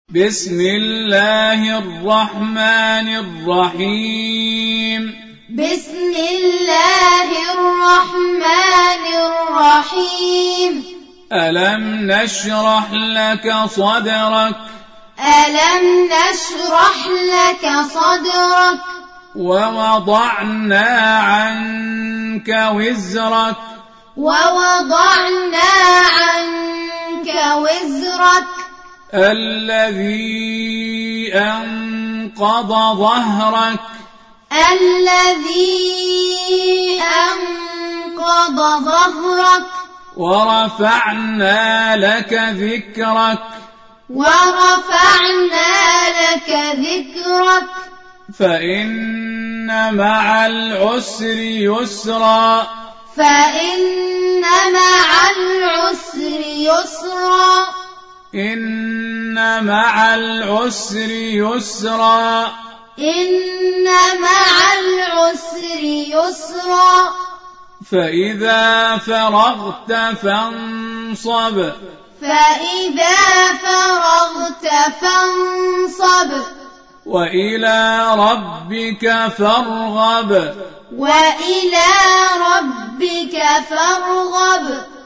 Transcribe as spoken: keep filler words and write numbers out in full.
بسم الله الرحمن الرحيم بسم الله الرحمن الرحيم ألم نشرح لك صدرك ألم نشرح لك صدرك ووضعنا عنك وزرك ووضعنا عنك وزرك الذي أنقض ظهرك الذي أنقض ظهرك ورفعنا لك ذكرك ورفعنا لك ذكرك فإن مع العسر يسرا فإن مع العسر يسرا إن مع العسر يسرا إن مع العسر يسرا فإذا فرغت فانصب فإذا فرغت فانصب وإلى ربك فارغب وإلى ربك فارغب